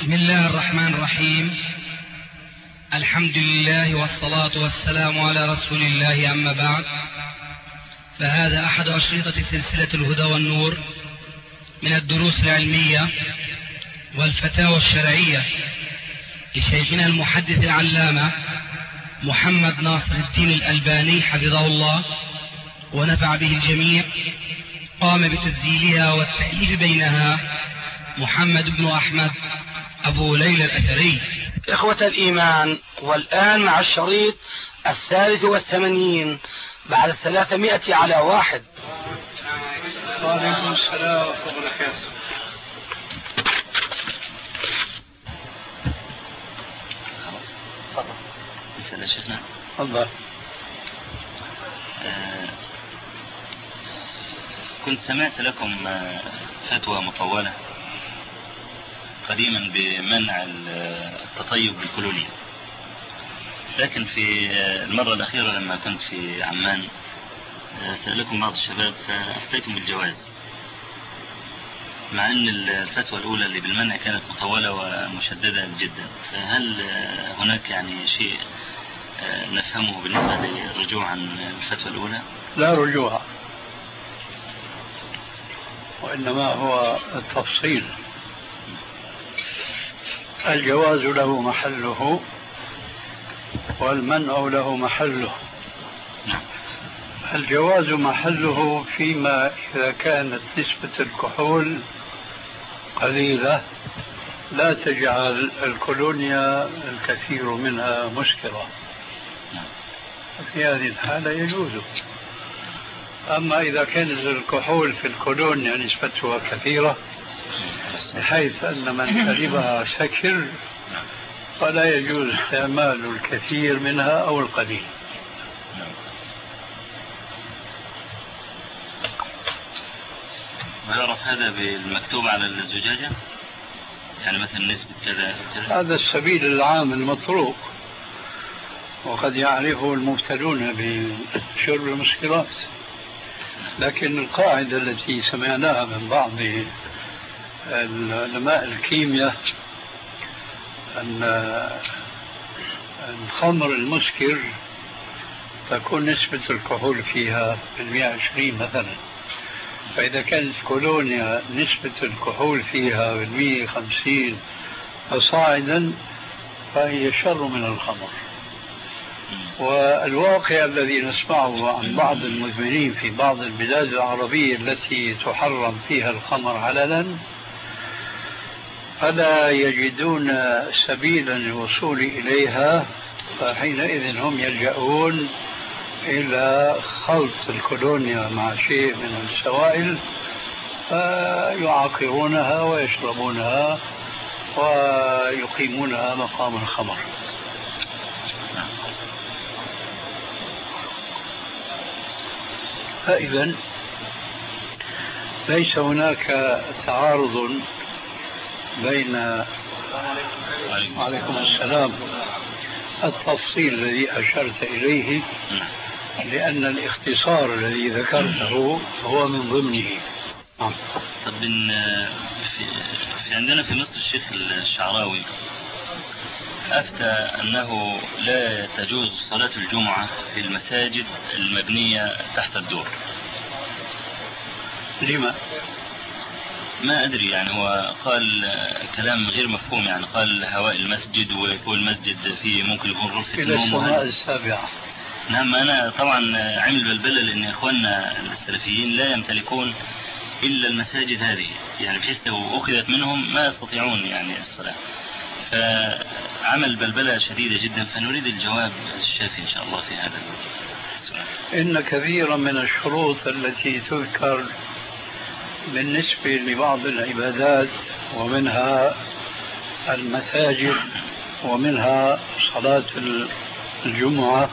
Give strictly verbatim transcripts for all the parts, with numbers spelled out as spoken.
بسم الله الرحمن الرحيم. الحمد لله والصلاة والسلام على رسول الله، أما بعد، فهذا أحد أشرطة سلسلة الهدى والنور من الدروس العلمية والفتاوى الشرعية لشيخنا المحدث العلامة محمد ناصر الدين الألباني حفظه الله ونفع به الجميع. قام بتسجيلها والتأليف بينها محمد بن أحمد أبو ليلى الأثري. إخوة الإيمان، والآن مع الشريط الثالث والثمانين بعد الثلاثمائة على واحد. وعليكم السلام ورحمة الله وبركاته. تفضل. بسم شيخنا. تفضل. آه كنت سمعت لكم فتوى مطولة قديما بمنع التطيب بالكلولية، لكن في المرة الأخيرة لما كنت في عمان سألكم بعض الشباب فأفتيتم بالجواز، مع أن الفتوى الأولى اللي بالمنع كانت مطولة ومشددة جدا. فهل هناك يعني شيء نفهمه بالنسبة للرجوع عن الفتوى الأولى؟ لا رجوع، وإنما هو التفصيل. الجواز له محله والمنع له محله. الجواز محله فيما إذا كانت نسبة الكحول قليلة لا تجعل الكولونيا الكثير منها مسكرة، في هذه الحالة يجوز. أما إذا كان الكحول في الكولونيا نسبتها كثيرة بحيث أن من شربها سكر فلا يجوز استعمال الكثير منها أو القليل. ويعرف هذا بالمكتوب على الزجاجة، يعني مثلا نسبة كذا كذا؟ هذا السبيل العام المطروق، وقد يعرفه المبتلون بشرب المسكرات، لكن القاعدة التي سمعناها من بعض علماء الكيمياء أن الخمر المسكر تكون نسبة الكحول فيها بالمئة وعشرين مثلا، فإذا كانت كولونيا نسبة الكحول فيها بالمئة وخمسين فصاعدا فهي شر من الخمر. والواقع الذي نسمعه عن بعض المدمنين في بعض البلاد العربية التي تحرم فيها الخمر علنا فلا يجدون سبيلا للوصول إليها، فحينئذ هم يلجؤون إلى خلط الكولونيا مع شيء من السوائل فيعاقرونها ويشربونها ويقيمونها مقام الخمر. فإذا ليس هناك تعارض بين عليكم السلام التفصيل الذي أشرت إليه، لأن الاختصار الذي ذكرته هو من ضمنه. طب في, في عندنا في مصر الشيخ الشعراوي أفتى أنه لا تجوز صلاة الجمعة في المساجد المبنية تحت الدور. لما؟ ما أدري، يعني هو قال كلام غير مفهوم، يعني قال هواء المسجد ويكون المسجد فيه ممكن يكون غرفة إلى النوم السماء السابعة. نعم، أنا طبعا عمل بلبلة لأن إخواننا السلفيين لا يمتلكون إلا المساجد هذه، يعني بحيث لو أخذت منهم ما يستطيعون يعني الصلاة، فعمل بلبلة شديدة جدا. فنريد الجواب الشافي إن شاء الله في هذا السؤال. إن كثيرا من الشروط التي تذكر بالنسبة لبعض العبادات ومنها المساجد ومنها صلاة الجمعة،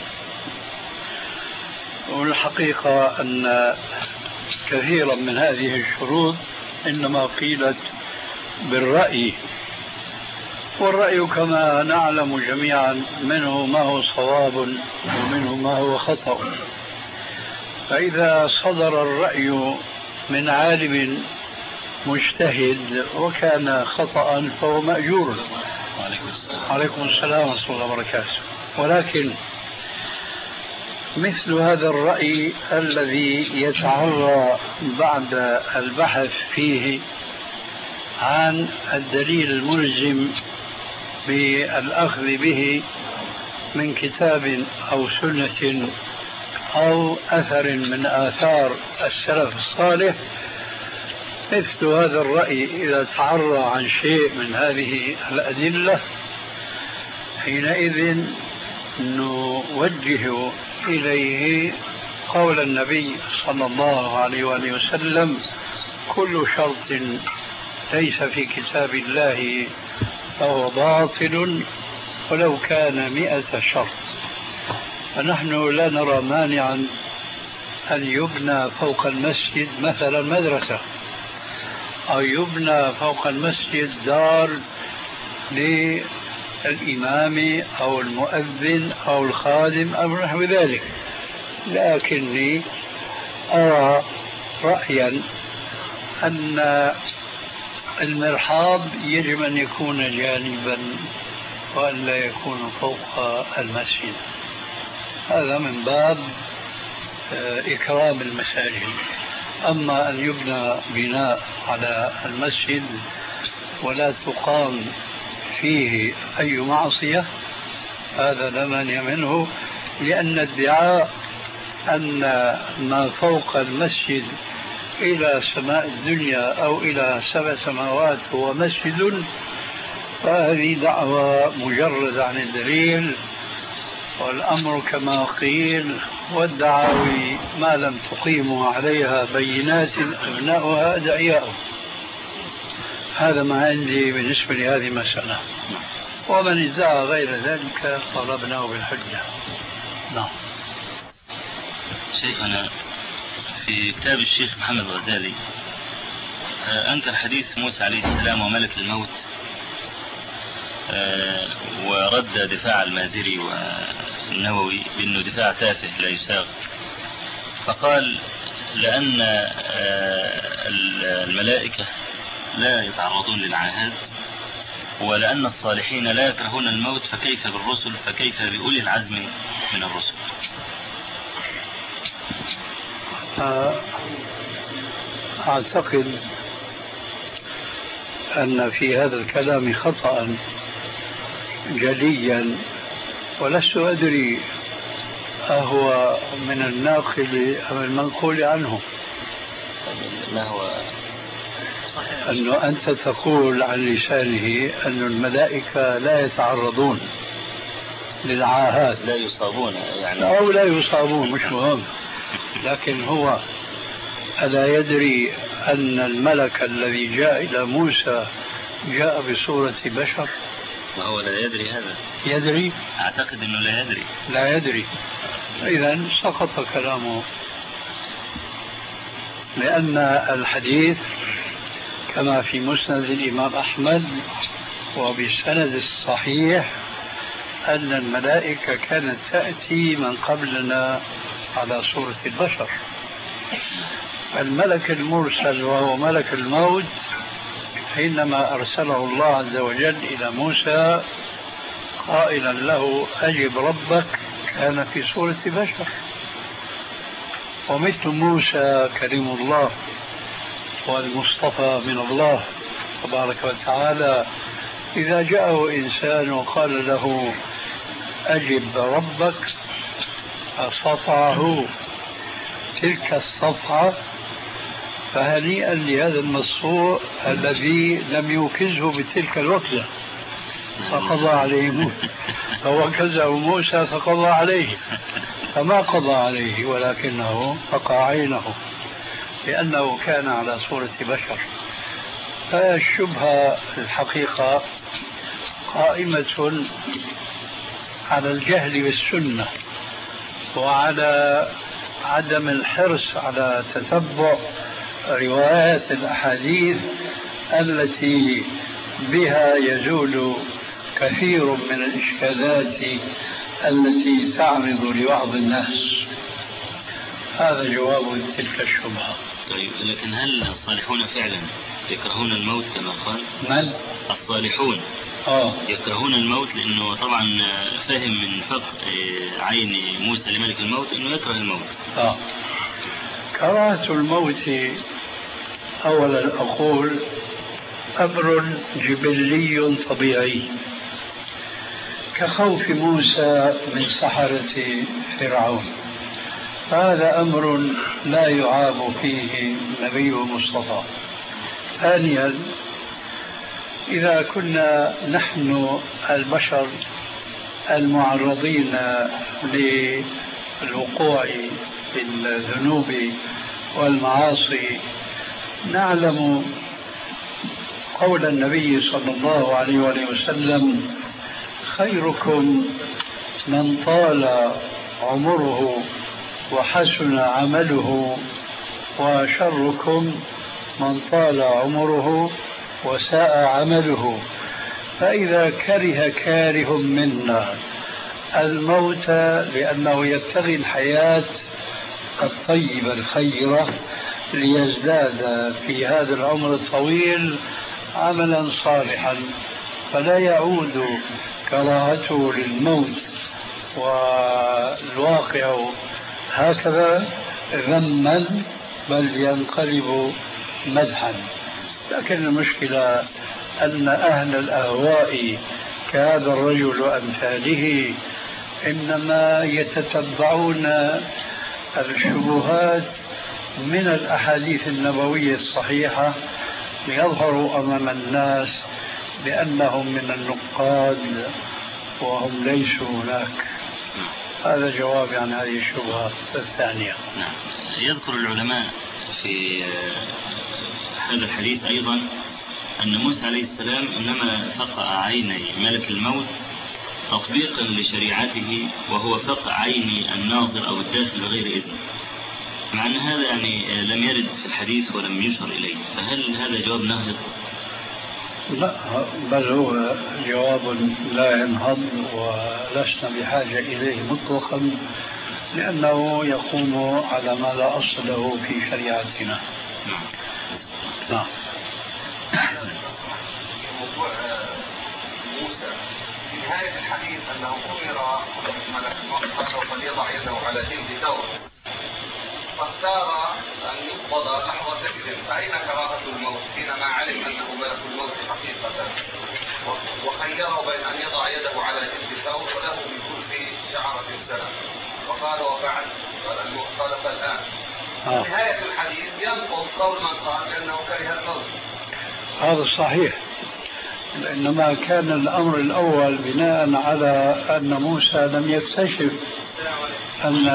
والحقيقة أن كثيرا من هذه الشروط إنما قيلت بالرأي، والرأي كما نعلم جميعا منه ما هو صواب ومنه ما هو خطأ. فإذا صدر الرأي من عالم مجتهد وكان خطأ فهو مأجور. عليكم السلام ورحمة الله وبركاته. ولكن مثل هذا الرأي الذي يتعرى بعد البحث فيه عن الدليل الملزم بالأخذ به من كتاب أو سنة أو أثر من آثار السلف الصالح، مثل هذا الرأي إذا تعرى عن شيء من هذه الأدلة حينئذ نوجه إليه قول النبي صلى الله عليه وآله وسلم: كل شرط ليس في كتاب الله فهو باطل ولو كان مئة شرط. فنحن لا نرى مانعا أن يبنى فوق المسجد مثلا مدرسة، أو يبنى فوق المسجد دار للإمام أو المؤذن أو الخادم أو نحو ذلك، لكني أرى رأيا أن المرحاض يجب أن يكون جانبا وأن لا يكون فوق المسجد. هذا من باب إكرام المساجد. أما أن يبنى بناء على المسجد ولا تقام فيه أي معصية، هذا لا مانع منه، لأن ادعاء أن ما فوق المسجد إلى سماء الدنيا أو إلى سبع سماوات هو مسجد، فهذه دعوة مجردة عن الدليل، والأمر كما قيل: والدعاوي ما لم تقيموا عليها بينات أبناؤها أدعياء. هذا ما عندي بالنسبة لهذه المسألة، ومن ادعى غير ذلك طلبناه بالحجة. نعم. شيخنا في كتاب الشيخ محمد الغزالي أنكر حديث موسى عليه السلام وملك الموت، ورد دفاع المازري والنووي بأنه دفاع تافه لا يساغ، فقال لأن الملائكة لا يتعرضون للعاهات، ولأن الصالحين لا يكرهون الموت، فكيف بالرسل، فكيف بأولي العزم من الرسل؟ أعتقد أن في هذا الكلام خطأ جليا، ولست أدري أهو من الناقل أم المنقول عنه. ما هو أنه أنت تقول عن لسانه أن الملائكة لا يتعرضون للعاهات، لا يصابون يعني، أو لا يصابون مش مهم، لكن هو ألا يدري أن الملك الذي جاء إلى موسى جاء بصورة بشر؟ ما هو لا يدري هذا؟ يدري؟ أعتقد أنه لا يدري. لا يدري، إذن سقط كلامه، لأن الحديث كما في مسند الإمام أحمد وبسند الصحيح أن الملائكة كانت تأتي من قبلنا على صورة البشر. الملك المرسل وهو ملك الموت حينما أرسله الله عز وجل إلى موسى قائلا له: أجب ربك، كان في صورة بشر. ومثل موسى كريم الله والمصطفى من الله تبارك وتعالى، إذا جاءه إنسان وقال له أجب ربك أصطفعه تلك الصفعة، فهنيئا لهذا المصفوع الذي لم يوكزه بتلك الوكزة فقضى عليه موسى، فوكزه موسى فقضى عليه، فما قضى عليه ولكنه فقع عينه لأنه كان على صورة بشر. فالشبهة الحقيقة قائمة على الجهل بالسنة وعلى عدم الحرص على تتبع روايات الأحاديث التي بها يزول كثير من الإشكالات التي تعرض لبعض الناس. هذا جواب تلك الشبهة. طيب، لكن هل الصالحون فعلا يكرهون الموت كما قال من؟ الصالحون آه. يكرهون الموت لأنه طبعا فهم من فقه عين موسى لملك الموت أنه يكره الموت. آه. كراهة الموت أولا أقول أمر جبلي طبيعي كخوف موسى من سحرة فرعون، هذا أمر لا يعاب فيه النبي المصطفى. ثانيا إذا كنا نحن البشر المعرضين للوقوع في الذنوب والمعاصي نعلم قول النبي صلى الله عليه وسلم: خيركم من طال عمره وحسن عمله، وشركم من طال عمره وساء عمله. فإذا كره كاره منا الموت لأنه يبتغي الحياة الطيبة الخيرة ليزداد في هذا العمر الطويل عملا صالحا، فلا يعود كراهته للموت والواقع هكذا ذما، بل ينقلب مدحا. لكن المشكلة أن أهل الأهواء كهذا الرجل وأمثاله إنما يتتبعون الشبهات من الأحاديث النبوية الصحيحة ليظهروا أمام الناس بأنهم من النقاد وهم ليسوا هناك. هذا جواب عن هذه الشبهات الثانية. نعم. يذكر العلماء في هذا الحديث أيضا أن موسى عليه السلام إنما فقع عيني ملك الموت تطبيقا لشريعته، وهو فقع عين الناظر أو الداخل بغير إذن، مع أن هذا يعني لم يرد في الحديث ولم يشر إليه، فهل هذا جواب ناهض؟ لا، بل هو جواب لا ينهض ولسنا بحاجة إليه مطلقا، لأنه يقوم على ما لا أصل له في شريعتنا. نعم. نعم. موضوع موسى في نهاية الحديث أنه أمر ملك الموت فليضع يده على جلد ثور، فاختار أن يقبض لحظة إذن، فأين كراهة الموت حينما علم أنه ملك الموت حقيقة، وخيره بين أن يضع يده على جلد ثور وله من كل شعرة سنة، وقال وفعل قال فالآن. آه. نهاية الحديث ينقض قول من قال بأنه كره الموت. هذا صحيح، إنما كان الأمر الأول بناء على أن موسى لم يكتشف أن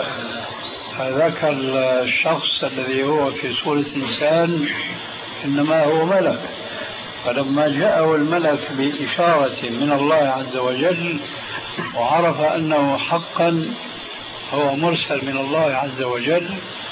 ذاك الشخص الذي هو في صورة إنسان إنما هو ملك، فلما جاءه الملك بإشارة من الله عز وجل وعرف أنه حقا هو مرسل من الله عز وجل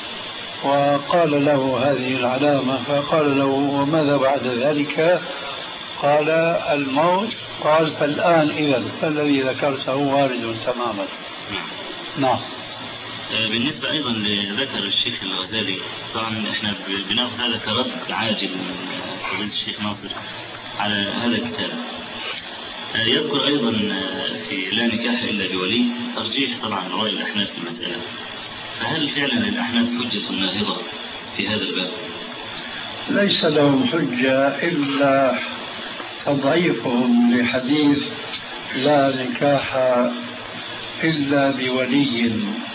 وقال له هذه العلامة، فقال له وماذا بعد ذلك؟ قال الموت. قال فالآن إذن فالذي ذكرته وارد تماما. نعم. بالنسبة أيضا لذكر الشيخ الغزالي، طبعا احنا بناخذ هذا كرد عاجل من فضيلة الشيخ ناصر على هذا الكتاب. يذكر أيضا في لا نكاح إلا بولي ترجيح طبعا رأي الأحناف في المسألة، فهل فعلا الأحناف حجة ناهضة في هذا الباب؟ ليس لهم حجة إلا تضعيفهم لحديث لا نكاح إلا بولي،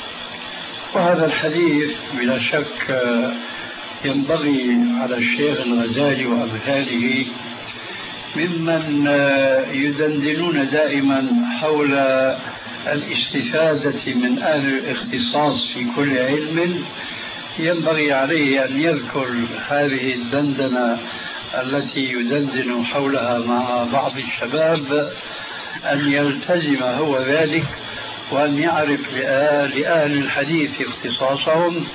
وهذا الحديث بلا شك ينبغي على الشيخ الغزالي وأمثاله ممن يدندنون دائما حول الاستفادة من أهل الاختصاص في كل علم، ينبغي عليه أن يذكر هذه الدندنة التي يدندن حولها مع بعض الشباب، أن يلتزم هو ذلك وأن يعرف لأهل الحديث اختصاصهم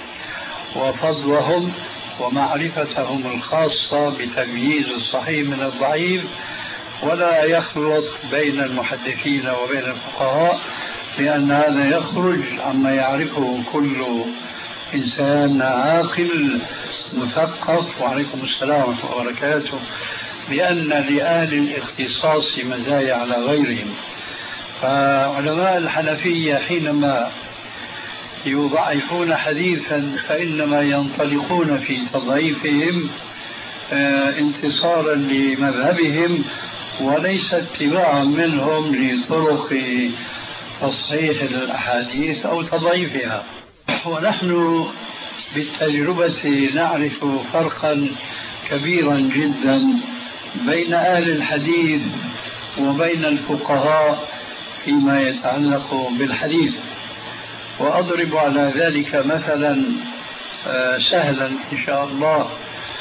وفضلهم ومعرفتهم الخاصة بتمييز الصحيح من الضعيف، ولا يخلط بين المحدثين وبين الفقهاء، لأن هذا يخرج عما يعرفه كل إنسان عاقل مثقف، وعليكم السلام ورحمة الله وبركاته، بأن لأهل الاختصاص مزايا على غيرهم. فعلماء الحنفية حينما يضعفون حديثا فإنما ينطلقون في تضعيفهم انتصارا لمذهبهم وليس اتباعا منهم لطرق تصحيح الأحاديث أو تضعيفها. ونحن بالتجربة نعرف فرقا كبيرا جدا بين أهل الحديث وبين الفقهاء فيما يتعلق بالحديث. وأضرب على ذلك مثلا سهلا إن شاء الله.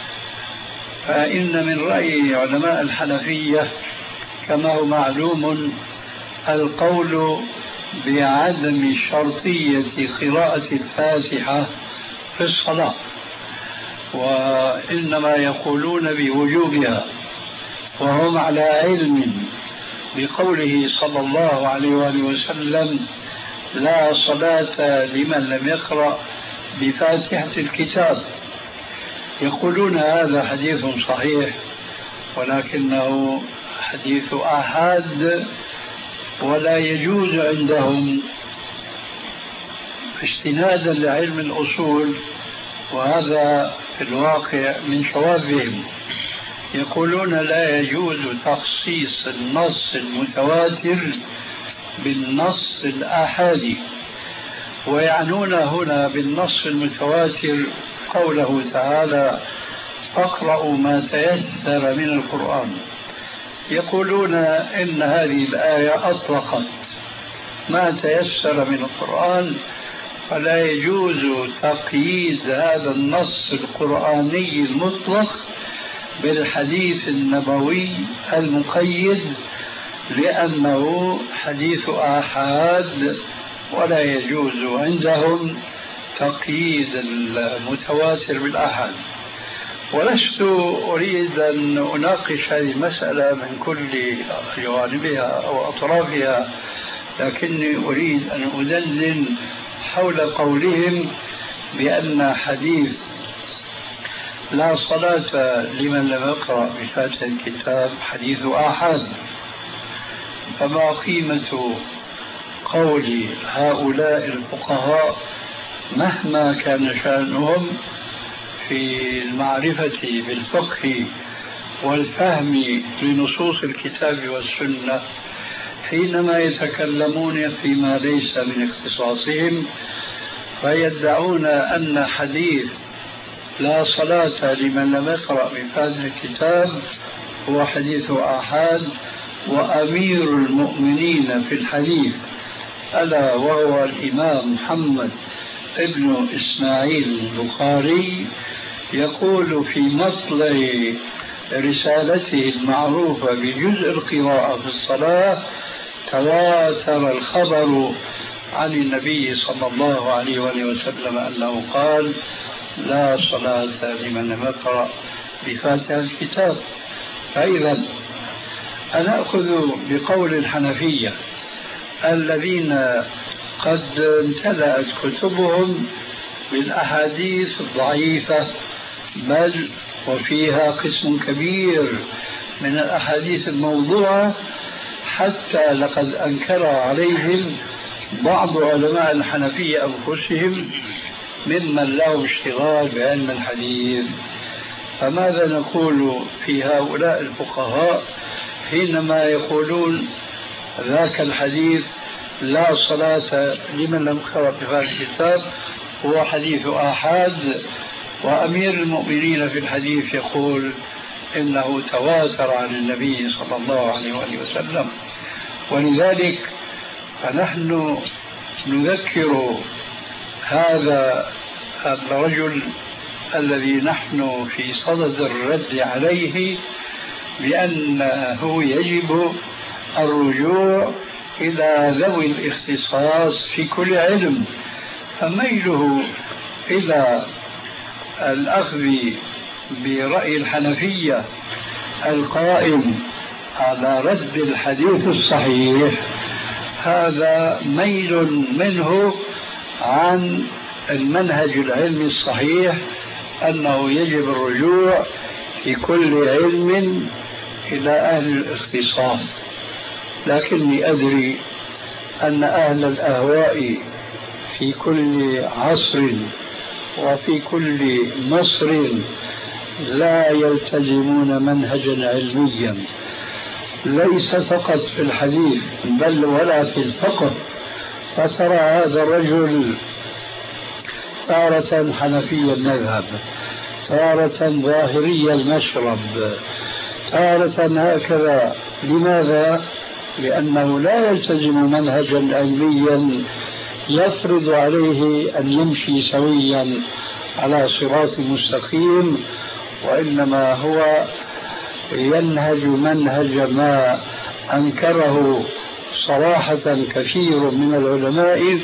فإن من رأي علماء الحنفية كما هو معلوم القول بعدم شرطية قراءة الفاتحة في الصلاة، وإنما يقولون بوجوبها، وهم على علم بقوله صلى الله عليه وآله وسلم: لا صلاة لمن لم يقرأ بفاتحة الكتاب. يقولون هذا حديث صحيح ولكنه حديث آحاد، ولا يجوز عندهم استنادا لعلم الأصول، وهذا في الواقع من شواذهم. يقولون لا يجوز تخصيص النص المتواتر بالنص الآحادي، ويعنون هنا بالنص المتواتر قوله تعالى: فاقرأوا ما تيسر من القرآن. يقولون إن هذه الآية أطلقت ما تيسر من القرآن، فلا يجوز تقييد هذا النص القرآني المطلق بالحديث النبوي المقيد، لأنه حديث آحاد ولا يجوز عندهم تقييد المتواتر بالآحاد. ولست أريد أن أناقش هذه المسألة من كل جوانبها أو أطرافها، لكني أريد أن أدلل حول قولهم بأن حديث لا صلاة لمن لم يقرأ بفاتحة الكتاب حديث آحاد. فما قيمة قول هؤلاء الفقهاء مهما كان شأنهم في المعرفة بالفقه والفهم لنصوص الكتاب والسنة حينما يتكلمون فيما ليس من اختصاصهم، فيدعون أن حديث لا صلاة لمن لم يقرأ بفاتحة الكتاب هو حديث آحاد، وأمير المؤمنين في الحديث ألا وهو الإمام محمد ابن إسماعيل البخاري يقول في مطلع رسالته المعروفة بجزء القراءة في الصلاة: تواتر الخبر عن النبي صلى الله عليه وآله وسلم أنه قال: لا صلاة لمن لم يقرأ بفاتحة الكتاب. فإذا أنا أخذ بقول الحنفية الذين قد امتلأت كتبهم بالأحاديث الضعيفة، بل وفيها قسم كبير من الأحاديث الموضوعة، حتى لقد أنكر عليهم بعض علماء الحنفية أنفسهم ممن له اشتغال بعلم الحديث. فماذا نقول في هؤلاء الفقهاء حينما يقولون ذاك الحديث لا صلاة لمن لم يقرأ بفاتحة الكتاب هو حديث آحاد، وأمير المؤمنين في الحديث يقول إنه تواتر عن النبي صلى الله عليه وآله وسلم؟ ولذلك فنحن نذكر هذا الرجل الذي نحن في صدد الرد عليه بأنه يجب الرجوع إلى ذوي الاختصاص في كل علم. فميله إلى الأخذ برأي الحنفية القائم على رد الحديث الصحيح هذا ميل منه عن المنهج العلمي الصحيح أنه يجب الرجوع في كل علم إلى أهل الاختصاص، لكني أدري أن أهل الأهواء في كل عصر وفي كل مصر لا يلتزمون منهجا علميا، ليس فقط في الحديث بل ولا في الفقه. فترى هذا الرجل تارة حنفي المذهب، تارة ظاهري المشرب، تارة هكذا. لماذا؟ لأنه لا يلتزم منهجا علميا يفرض عليه أن يمشي سويا على صراط مستقيم، وإنما هو ينهج منهج ما أنكره صراحة كثير من العلماء،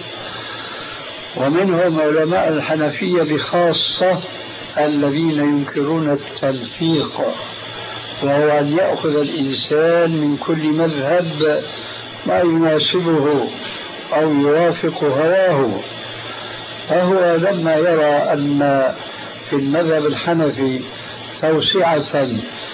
ومنهم علماء الحنفية بخاصة الذين ينكرون التلفيق، وهو أن يأخذ الإنسان من كل مذهب ما يناسبه أو يوافق هواه. فهو لما يرى أن في المذهب الحنفي توسعة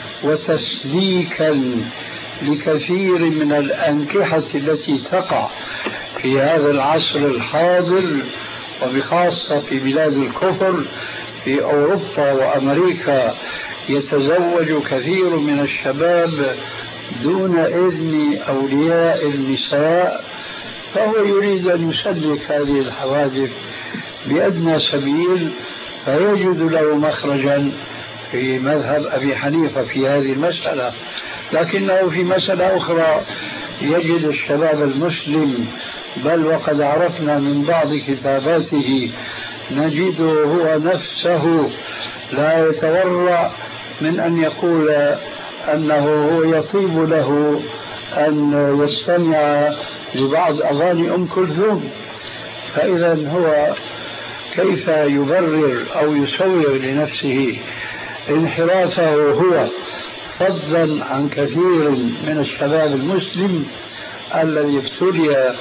وتسليكا لكثير من الأنكحة التي تقع في هذا العصر الحاضر، وبخاصة في بلاد الكفر في أوروبا وأمريكا، يتزوج كثير من الشباب دون إذن أولياء النساء، فهو يريد أن يسلك هذه الحوادث بأدنى سبيل، فيجد له مخرجا في مذهب أبي حنيفة في هذه المسألة. لكنه في مسألة أخرى يجد الشباب المسلم، بل وقد عرفنا من بعض كتاباته نجده هو نفسه لا يتورع من أن يقول أنه هو يطيب له أن يستمع لبعض أغاني أم كلثوم. فإذا هو كيف يبرر أو يسوغ لنفسه انحرافه هو فضلا عن كثير من الشباب المسلم الذي ابتلي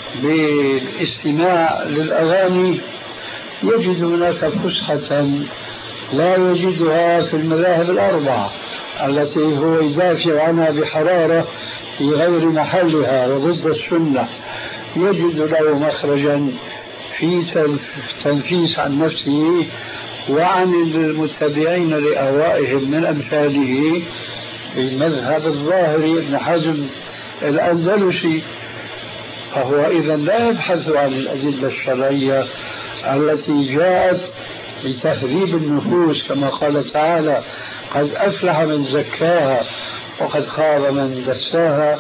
بالاستماع للأغاني؟ يجد هناك فسحة لا يجدها في المذاهب الأربعة التي هو يدافع عنها بحرارة في غير محلها وضد السنة. يجد له مخرجا في تنفيس عن نفسه وعن المتبعين لأهوائهم من أمثاله في المذهب الظاهري ابن حزم الأندلسي. فهو إذا لا يبحث عن الأدلة الشرعية التي جاءت لتهذيب النفوس، كما قال تعالى: قد أفلح من زكاها وقد خاب من دساها.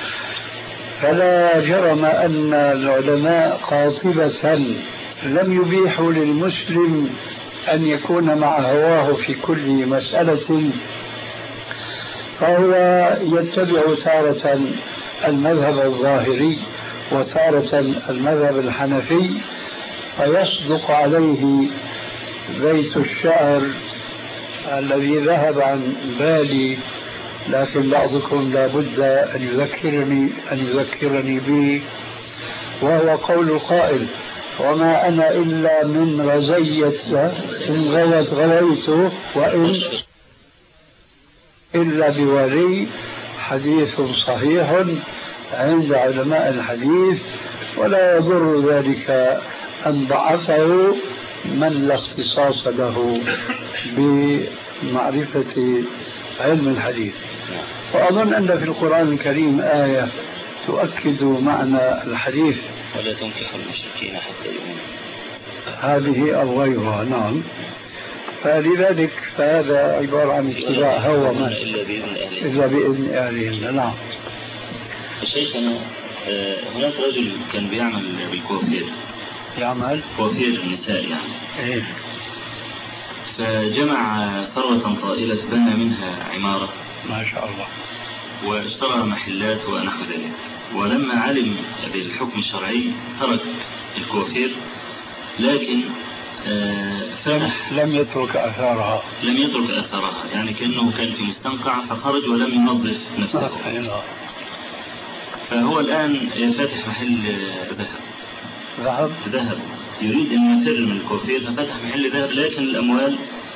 فلا جرم أن العلماء قاطبة لم يبيحوا للمسلم أن يكون مع هواه في كل مسألة، فهو يتبع تارة المذهب الظاهري وتارة المذهب الحنفي، فيصدق عليه بيت الشعر الذي ذهب عن بالي، لكن بعضكم لا بد أن يذكرني أن يذكرني به، وهو قول القائل: وما أنا إلا من رزية إن غوت غويت وإن إلا بولي. حديث صحيح عند علماء الحديث، ولا يضر ذلك أن ضعفه من لا اختصاص له بمعرفة علم الحديث. وأظن أن في القرآن الكريم آية تؤكد معنى الحديث: ولا تنكحوا المشركين حتى يؤمنوا. هذه أو غيرها. نعم. فلذلك فهذا عبارة عن اتباع هوى من إلا بإذن أهلهن. نعم. شيخنا، هناك رجل كان بيعمل بالكوافير، يعمل كوافير النساء يعني. إيه. فجمع ثروة طائلة بنى منها عمارة ما شاء الله، واشترى محلات ونحو ذلك. ولما علم بالحكم الشرعي ترك الكوافير، لكن فتح لم يترك أثارها لم يترك أثارها يعني كأنه كان في مستنقع فخرج ولم ينظف نفسه. فهو الآن فاتح محل ذهب ذهب ذهب يريد أن يفر من الكوافير، ففتح محل ذهب، لكن الأموال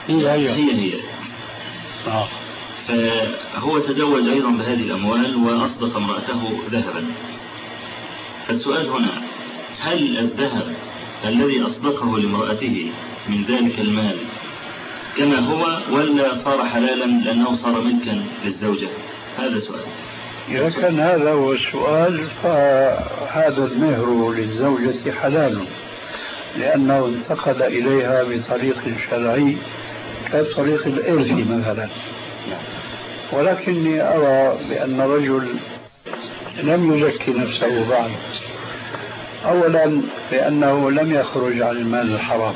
هي هي, هي, هي. آه. فهو تزوج أيضا بهذه الأموال وأصدق امرأته ذهبا. فالسؤال هنا، هل الذهب الذي أصدقه لامرأته من ذلك المال كما هو ولا صار حلالا لأنه صار ملكا للزوجة؟ هذا سؤال. إذا كان هذا هو السؤال فهذا المهر للزوجة حلال لأنه انتقل إليها بطريق شرعي كطريق الإرث مثلا. ولكني أرى بأن الرجل لم يزكي نفسه بعد، أولا لأنه لم يخرج عن المال الحرام،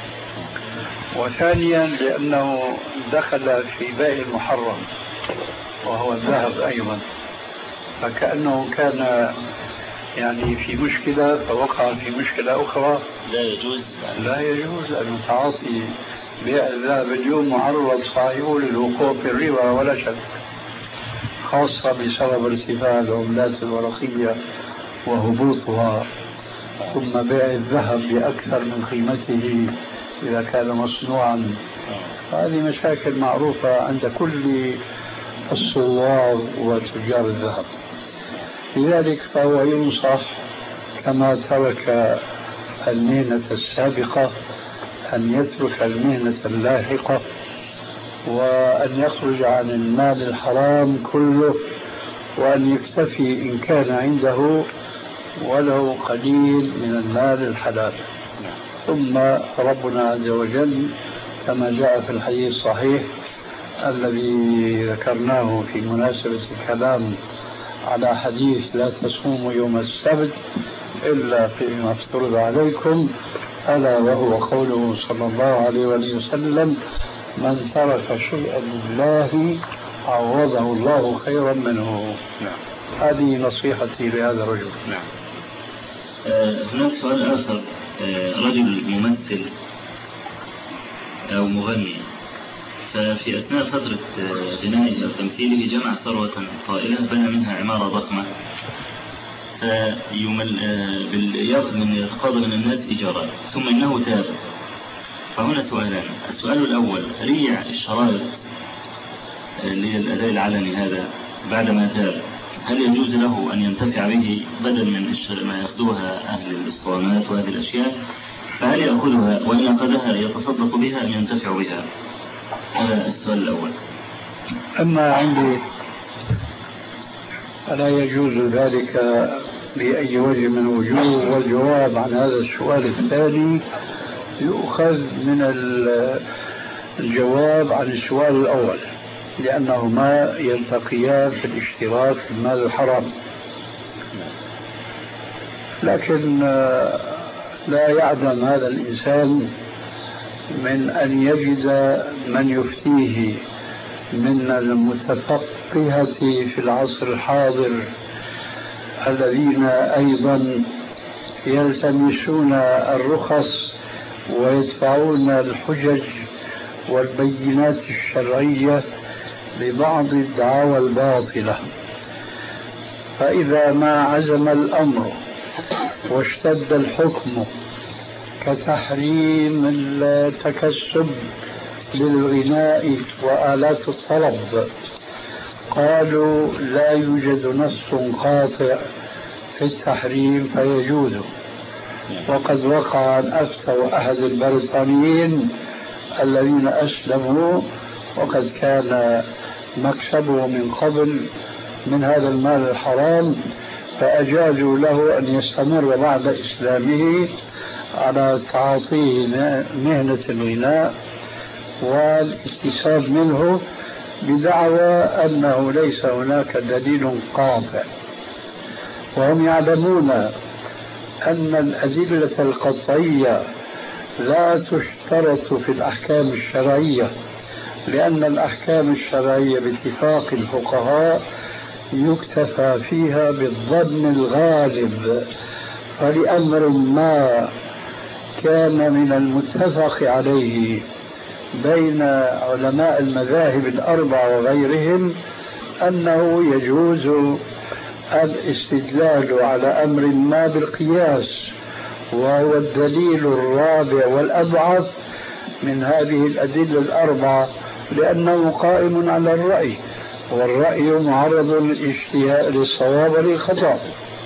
وثانيا لأنه دخل في بيع المحرم وهو الذهب أيضا، فكأنه كان يعني في مشكلة فوقع في مشكلة أخرى. لا يجوز لا يجوز أن تعاطي بيع الذهب اليوم معرض صاحبه للوقوع في الربا ولا شك، خاصة بسبب ارتفاع العملات الورقية وهبوطها، ثم بيع الذهب بأكثر من قيمته إذا كان مصنوعا. هذه مشاكل معروفة عند كل الصوار وتجار الذهب. لذلك فهو ينصح كما ترك المهنة السابقة أن يترك المهنة اللاحقة، وأن يخرج عن المال الحرام كله، وأن يكتفي إن كان عنده ولو قليل من المال الحلال. ثم ربنا عز وجل كما جاء في الحديث الصحيح الذي ذكرناه في مناسبة الكلام على حديث لا تصوموا يوم السبت إلا فيما افترض عليكم، ألا وهو قوله صلى الله عليه وسلم: من ترك شيئا لله عوضه الله خيرا منه. نعم. هذه نصيحتي لهذا الرجل. نعم. آه هناك سؤال آخر. آه رجل ممثل أو مغني، ففي أثناء فترة غنائه أو تمثيله جمع ثروة طائلة بنى منها عمارة ضخمة، فيأخذ من يتقاضى من الناس إيجارات، ثم إنه تاب. فهنا سؤالان. السؤال الأول: ريع الشرائط اللي هي الأداء العلني هذا بعدما تاب، هل يجوز له أن ينتفع به بدل من ما يأخذوها أهل الإسطوانات وهذه الأشياء؟ فهل يأخذها وإن أخذها يتصدق بها أم ينتفع بها؟ هذا السؤال الأول. أما عندي فلا يجوز ذلك بأي وجه من وجوه، والجواب عن هذا السؤال الثاني يؤخذ من الجواب عن السؤال الأول، لأنهما يلتقيان في الاشتراك في المال الحرام. لكن لا يعدم هذا الإنسان من أن يجد من يفتيه من المتفقهة في العصر الحاضر الذين أيضا يلتمسون الرخص ويدفعون الحجج والبينات الشرعية لبعض الدعاوى الباطلة. فإذا ما عزم الأمر واشتد الحكم كتحريم التكسب للغناء وآلات الطرب، قالوا لا يوجد نص قاطع في التحريم فيجوز. وقد وقع أن أفتوا أحد البريطانيين الذين أسلموا وقد كان مكسبه من قبل من هذا المال الحرام، فأجازوا له أن يستمر بعد إسلامه على تعاطيه مهنة الغناء والاكتساب منه بدعوى أنه ليس هناك دليل قاطع. وهم يعلمون أن الأدلة القطعية لا تشترط في الأحكام الشرعية، لأن الأحكام الشرعية باتفاق الفقهاء يكتفى فيها بالظن الغالب. فلأمر ما كان من المتفق عليه بين علماء المذاهب الأربع وغيرهم أنه يجوز الاستدلال على أمر ما بالقياس، وهو الدليل الرابع والأبعث من هذه الأدلة الأربعة لأنه قائم على الرأي، والرأي معرض للصواب وللخطأ.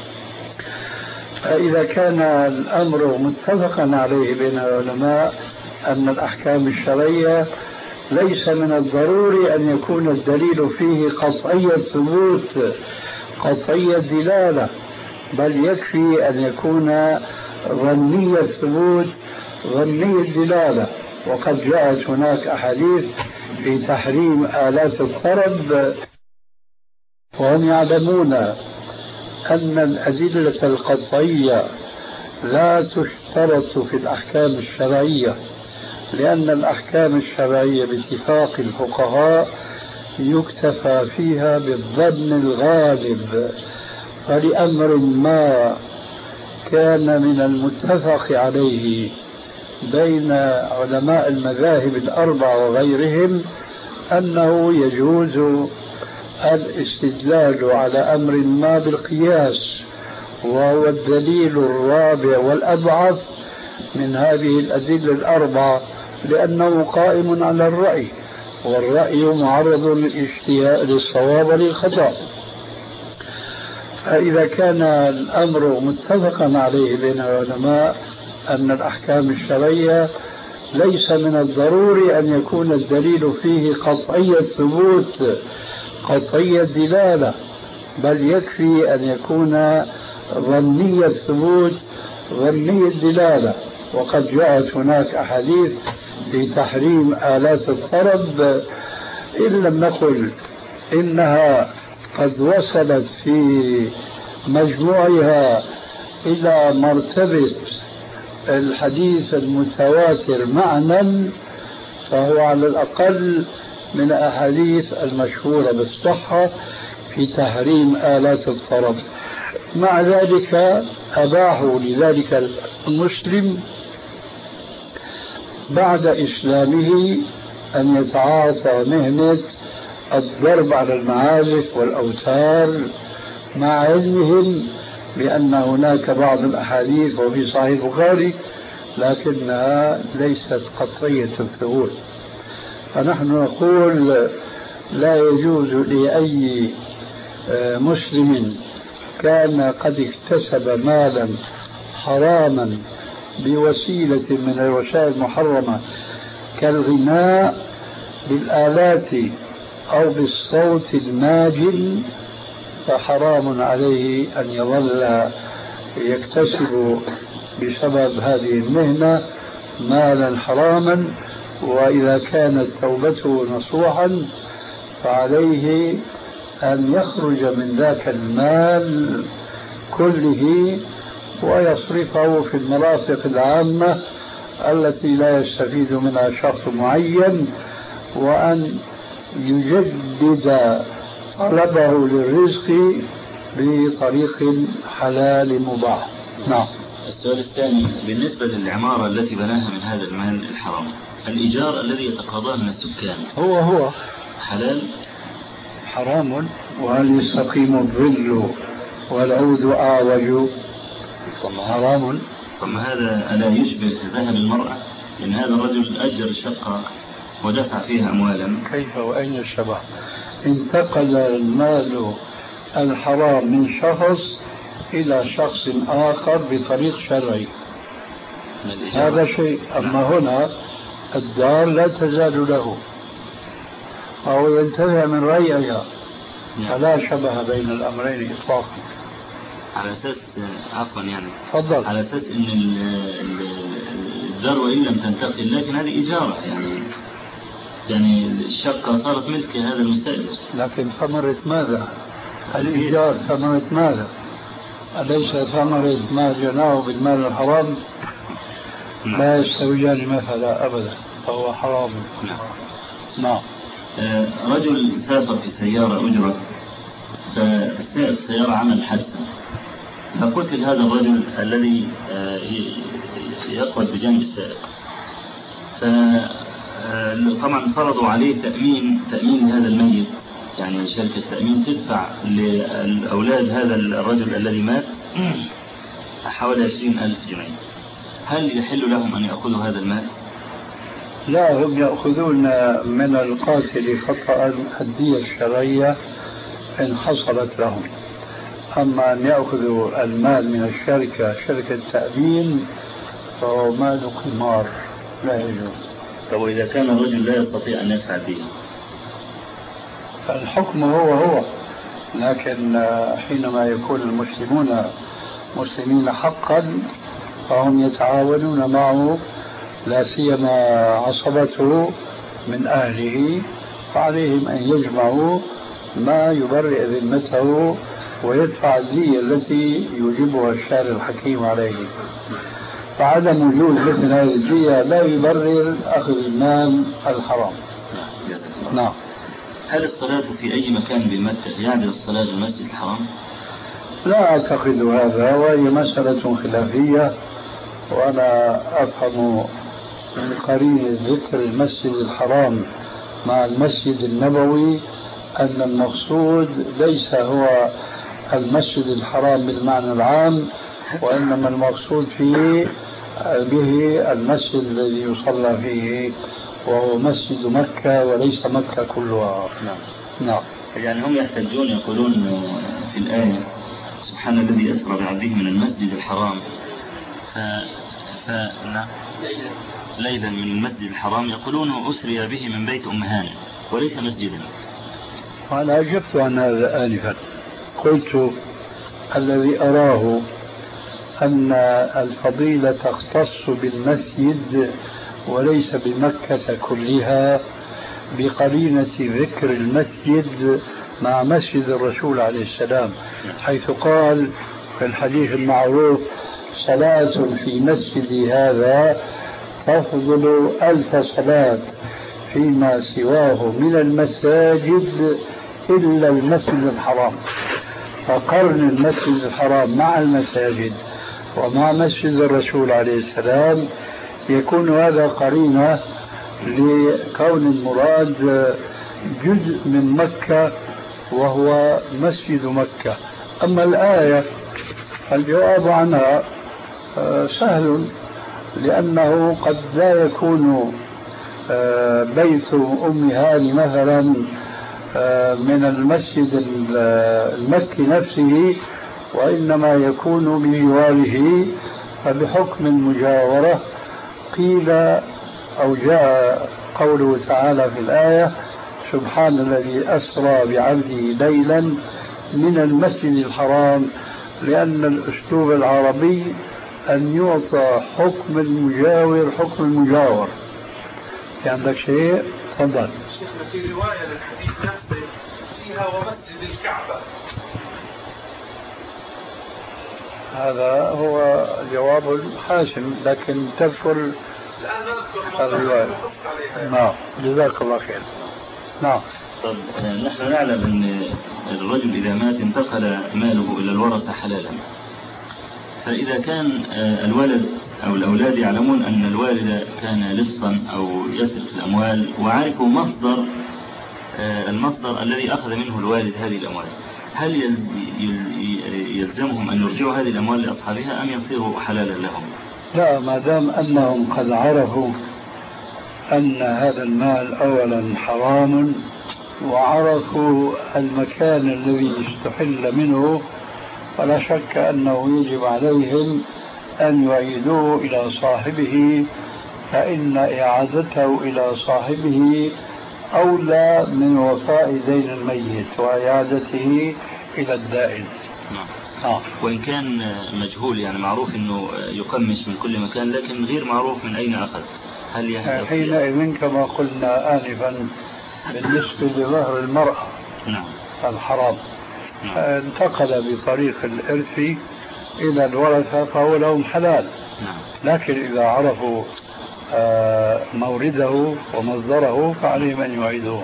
فإذا كان الأمر متفقا عليه بين العلماء أن الأحكام الشرعية ليس من الضروري أن يكون الدليل فيه قطعي الثبوت قطعي الدلالة، بل يكفي أن يكون ظني الثبوت ظني الدلالة. وقد جاءت هناك أحاديث في تحريم آلات الطرب، وهم يعلمون أن الأدلة القطعية لا تشترط في الأحكام الشرعية، لأن الأحكام الشرعية باتفاق الفقهاء يكتفى فيها بالظن الغالب. فلأمر ما كان من المتفق عليه بين علماء المذاهب الأربعة وغيرهم أنه يجوز الاستدلال على أمر ما بالقياس، وهو الدليل الرابع والأضعف من هذه الأدلة الأربعة، لأنه قائم على الرأي، والرأي معرض للصواب وللخطأ. فإذا كان الأمر متفقا عليه بين العلماء أن الأحكام الشرعية ليس من الضروري أن يكون الدليل فيه قطعي الثبوت قطعي الدلالة، بل يكفي أن يكون ظني الثبوت ظني الدلالة. وقد جاءت هناك أحاديث في تحريم آلات الطرب، إن لم نقل إنها قد وصلت في مجموعها إلى مرتبة الحديث المتواتر معنى، فهو على الأقل من الأحاديث المشهورة بالصحة في تحريم آلات الطرب. مع ذلك أباحوا لذلك المسلم بعد إسلامه أن يتعاطى مهنة الضرب على المعازف والأوتار، مع علمهم بأن هناك بعض الأحاديث وفي صحيح البخاري لكنها ليست قطعية الثبوت. فنحن نقول لا يجوز لأي مسلم كان قد اكتسب مالا حراما بوسيلة من الوسائل المحرمة كالغناء بالآلات أو بالصوت الماجن، فحرام عليه أن يظل يكتسب بسبب هذه المهنة مالا حراما. وإذا كانت توبته نصوحا فعليه أن يخرج من ذاك المال كله ويصرفه في المرافق العامة التي لا يستفيد منها شخص معين، وأن يجدد طلبه للرزق بطريق حلال مباح. نعم. السؤال الثاني بالنسبة للعمارة التي بناها من هذا المال الحرام، الإيجار الذي يتقاضاه من السكان هو هو حلال؟ حرام. وهل يستقيم الظل والعود أعوج؟ حرام. ثم هذا ألا يشبه ذهب المرأة؟ لأن هذا الرجل أجر الشقة ودفع فيها أموالا. كيف وأين الشبه؟ انتقل المال الحرام من شخص إلى شخص آخر بطريق شرعي، هذا شيء. أما هنا الدار لا تزال له أو ينتفع من ريعها، فلا شبه بين الأمرين إطلاقا. على أساس عفوا يعني فضل. على أساس أن الدار وإن لم تنتقل لكن هذه إجارة، يعني يعني الشقة صارت ملك هذا المستأجر. لكن ثمرة ماذا؟ الإيجار ثمرة ماذا؟ أليس ثمرة ما جناه بالمال الحرام؟ لا يستويان مثلا أبدا، فهو حرام. نعم. نعم. آه رجل سافر في سيارة أجرة، فسائق السيارة عمل حادثة، فقتل هذا الرجل الذي آه يقعد بجانب السائق. فطبعا فرضوا عليه تأمين تأمين هذا الميت، يعني شركة تأمين تدفع لأولاد هذا الرجل الذي مات حوالي عشرين ألف جنيه. هل يحل لهم أن يأخذوا هذا المال؟ لا، هم يأخذون من القاتل خطأ الدية الشرعية إن حصلت لهم. أما أن يأخذوا المال من الشركة شركة تأمين فهو مال قمار لا يجوز. طب وإذا كان الرجل لا يستطيع أن يدفع الدين؟ فالحكم هو هو، لكن حينما يكون المسلمون مسلمين حقا فهم يتعاونون معه، لا سيما عصبته من أهله، فعليهم أن يجمعوا ما يبرئ ذمته ويدفع الدية التي يوجبها الشارع الحكيم عليه. فعدم وجود مثل هذه الدية لا يبرر أخذ المال الحرام. نعم. هل الصلاة في أي مكان بمكة يعدل الصلاة بالمسجد الحرام؟ لا أعتقد هذا، وهي مسألة خلافية، وأنا أفهم من قرين ذكر المسجد الحرام مع المسجد النبوي أن المقصود ليس هو المسجد الحرام بالمعنى العام، وإنما المقصود فيه به المسجد الذي يصلى فيه، وهو مسجد مكة وليس مكة كلها. نعم. نعم. يعني هم يحتجون يقولون في الآية سبحان الذي أسرى بعبده من المسجد الحرام ف... ف... نعم. ليلا من المسجد الحرام، يقولون أسري به من بيت أم هانئ وليس مسجدا. أنا أجبت عن هذا آنفا، قلت الذي أراه أن الفضيلة تختص بالمسجد وليس بمكة كلها بقرينة ذكر المسجد مع مسجد الرسول عليه السلام، حيث قال في الحديث المعروف صلاة في مسجدي هذا تفضل ألف صلاة فيما سواه من المساجد إلا المسجد الحرام. فقرن المسجد الحرام مع المساجد ومع مسجد الرسول عليه السلام يكون هذا قرينة لكون المراد جزء من مكة وهو مسجد مكة. أما الآية الجواب عنها سهل، لأنه قد لا يكون بيت أم هاني مثلا من المسجد المكي نفسه، وإنما يكون بجواره، فبحكم المجاورة قيل أو جاء قوله تعالى في الآية سبحان الذي أسرى بعبده ليلا من المسجد الحرام، لأن الأسلوب العربي أن يعطى حكم المجاور حكم المجاور. في عندك شيء؟ تفضل. شيخنا في رواية للحديث نفسه فيها ومسجد الكعبة. هذا هو جواب حاسم، لكن تذكر الرواية. نعم، جزاك الله خير. نعم. طب نحن نعلم أن الرجل إذا مات انتقل ماله إلى الورثة حلالا، فإذا كان الولد أو الأولاد يعلمون أن الوالد كان لصا أو يسرق الأموال وعرفوا مصدر المصدر الذي أخذ منه الوالد هذه الأموال، هل يلزمهم أن يرجعوا هذه الأموال لأصحابها أم يصيروا حلالا لهم؟ لا، ما دام أنهم قد عرفوا أن هذا المال أولا حرام وعرفوا المكان الذي استحل منه، فلا شك أنه يجب عليهم أن يعيدوه إلى صاحبه، فإن إعادته إلى صاحبه أولى من وفاء دين الميت وإعادته إلى الدائن. آه. وإن كان مجهول، يعني معروف أنه يقمش من كل مكان لكن غير معروف من أين أخذ، هل حينئذ كما قلنا آنفا بالنسبة لظهر المرأة نعم. الحرام نعم. انتقل بطريق الإرث إلى الورثة فهو لهم حلال نعم. لكن إذا عرفوا مورده ومصدره فعليهم أن يعيدوه.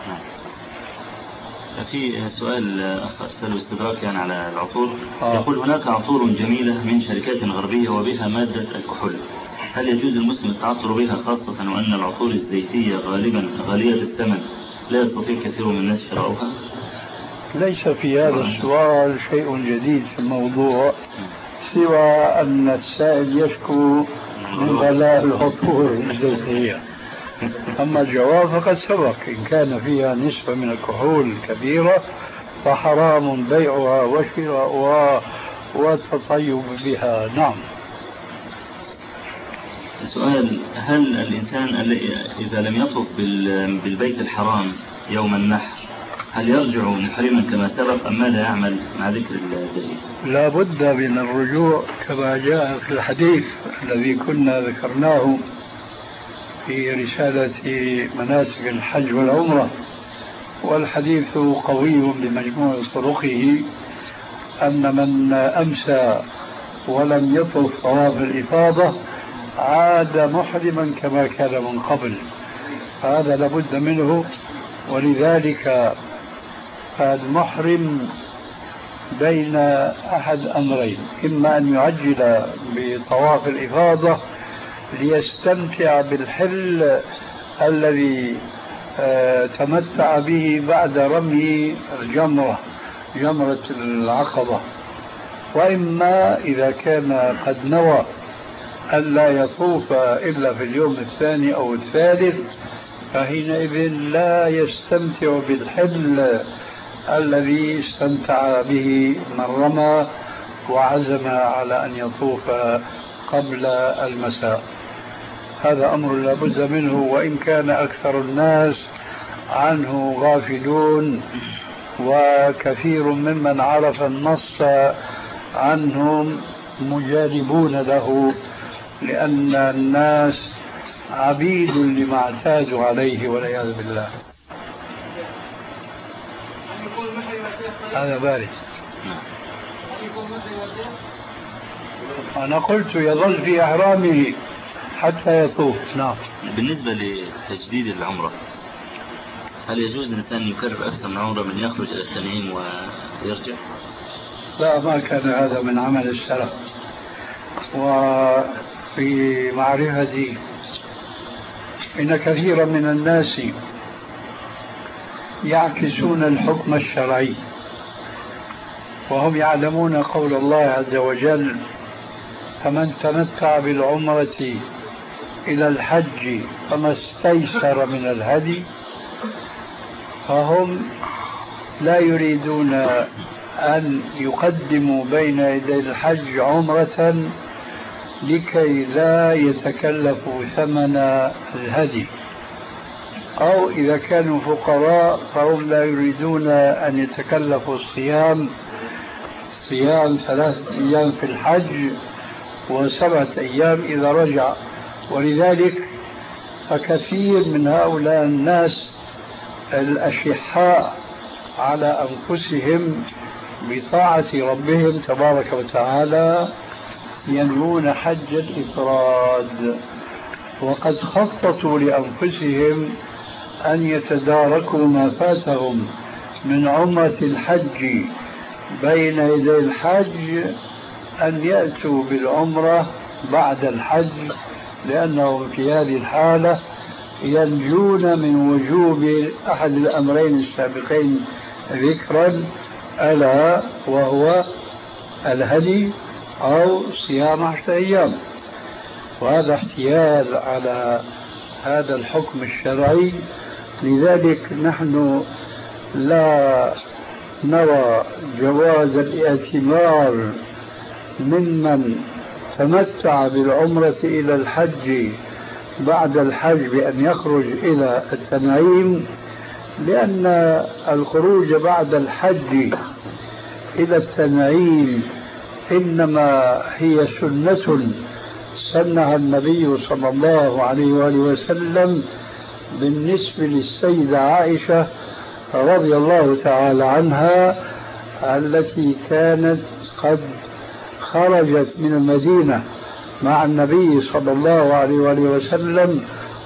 في سؤال أسأل استدراك يعني على العطور. آه. يقول هناك عطور جميلة من شركات غربية وبها مادة الكحول، هل يجوز المسلم التعطر بها، خاصة وأن العطور الزيتية غالبا غالية الثمن لا يستطيع كثير من الناس شراؤها؟ ليس في هذا السؤال شيء جديد في الموضوع سوى أن السائل يشكو من غلاء العطور الزيتية، أما الجواب فقد سبق، إن كان فيها نسبة من الكحول كبيرة فحرام بيعها وشراؤها والتطيب بها. نعم. سؤال: هل الإنسان إذا لم يطف بالبيت الحرام يوم النحر هل يرجع محرما كما سبق أم ماذا يعمل مع ذكر الدليل؟ لا بد من الرجوع كما جاء في الحديث الذي كنا ذكرناه في رسالة مناسك الحج والعمرة، والحديث قوي بمجموع طرقه، أن من أمسى ولم يطف طواف الإفاضة عاد محرما كما كان من قبل. هذا لابد منه، ولذلك المحرم بين أحد أمرين: إما أن يعجل بطواف الإفاضة ليستمتع بالحل الذي تمتع به بعد رمي الجمرة جمرة العقبة، وإما إذا كان قد نوى ألا يطوف إلا في اليوم الثاني أو الثالث فحينئذ لا يستمتع بالحل الذي استمتع به من رمى وعزم على أن يطوف قبل المساء. هذا أمر لا بد منه، وإن كان أكثر الناس عنه غافلون، وكثير ممن عرف النص عنهم مجانبون له، لأن الناس عبيد لما اعتادوا عليه والعياذ بالله. هذا بارد. أنا قلت يظل في إحرامه حتى يطوف. نعم. بالنسبة لتجديد العمرة، هل يجوز الإنسان يكرر أكثر من عمرة من يخرج إلى التنعيم ويرجع؟ لا، ما كان هذا من عمل السلف. وفي معرفتي إن كثيرا من الناس يعكسون الحكم الشرعي، وهم يعلمون قول الله عز وجل: فمن تمتع بالعمرة إلى الحج فما استيسر من الهدي. فهم لا يريدون أن يقدموا بين يدي الحج عمرة لكي لا يتكلفوا ثمن الهدي، أو إذا كانوا فقراء فهم لا يريدون أن يتكلفوا الصيام صيام ثلاثة أيام في الحج وسبعة أيام إذا رجع. ولذلك فكثير من هؤلاء الناس الأشحاء على أنفسهم بطاعة ربهم تبارك وتعالى ينوون حج الإفراد، وقد خططوا لأنفسهم أن يتداركوا ما فاتهم من عمرة الحج بين يدي الحج، أن يأتوا بالعمرة بعد الحج، لأنهم في هذه الحالة ينجون من وجوب أحد الأمرين السابقين ذكرا، ألا وهو الهدي أو صيام عشرة أيام. وهذا احتيال على هذا الحكم الشرعي. لذلك نحن لا نرى جواز الائتمار ممن تمتع بالعمرة إلى الحج بعد الحج بأن يخرج إلى التنعيم، لأن الخروج بعد الحج إلى التنعيم إنما هي سنة سنها النبي صلى الله عليه وآله وسلم بالنسبة للسيدة عائشة رضي الله تعالى عنها، التي كانت قد خرجت من المدينة مع النبي صلى الله عليه وآله وسلم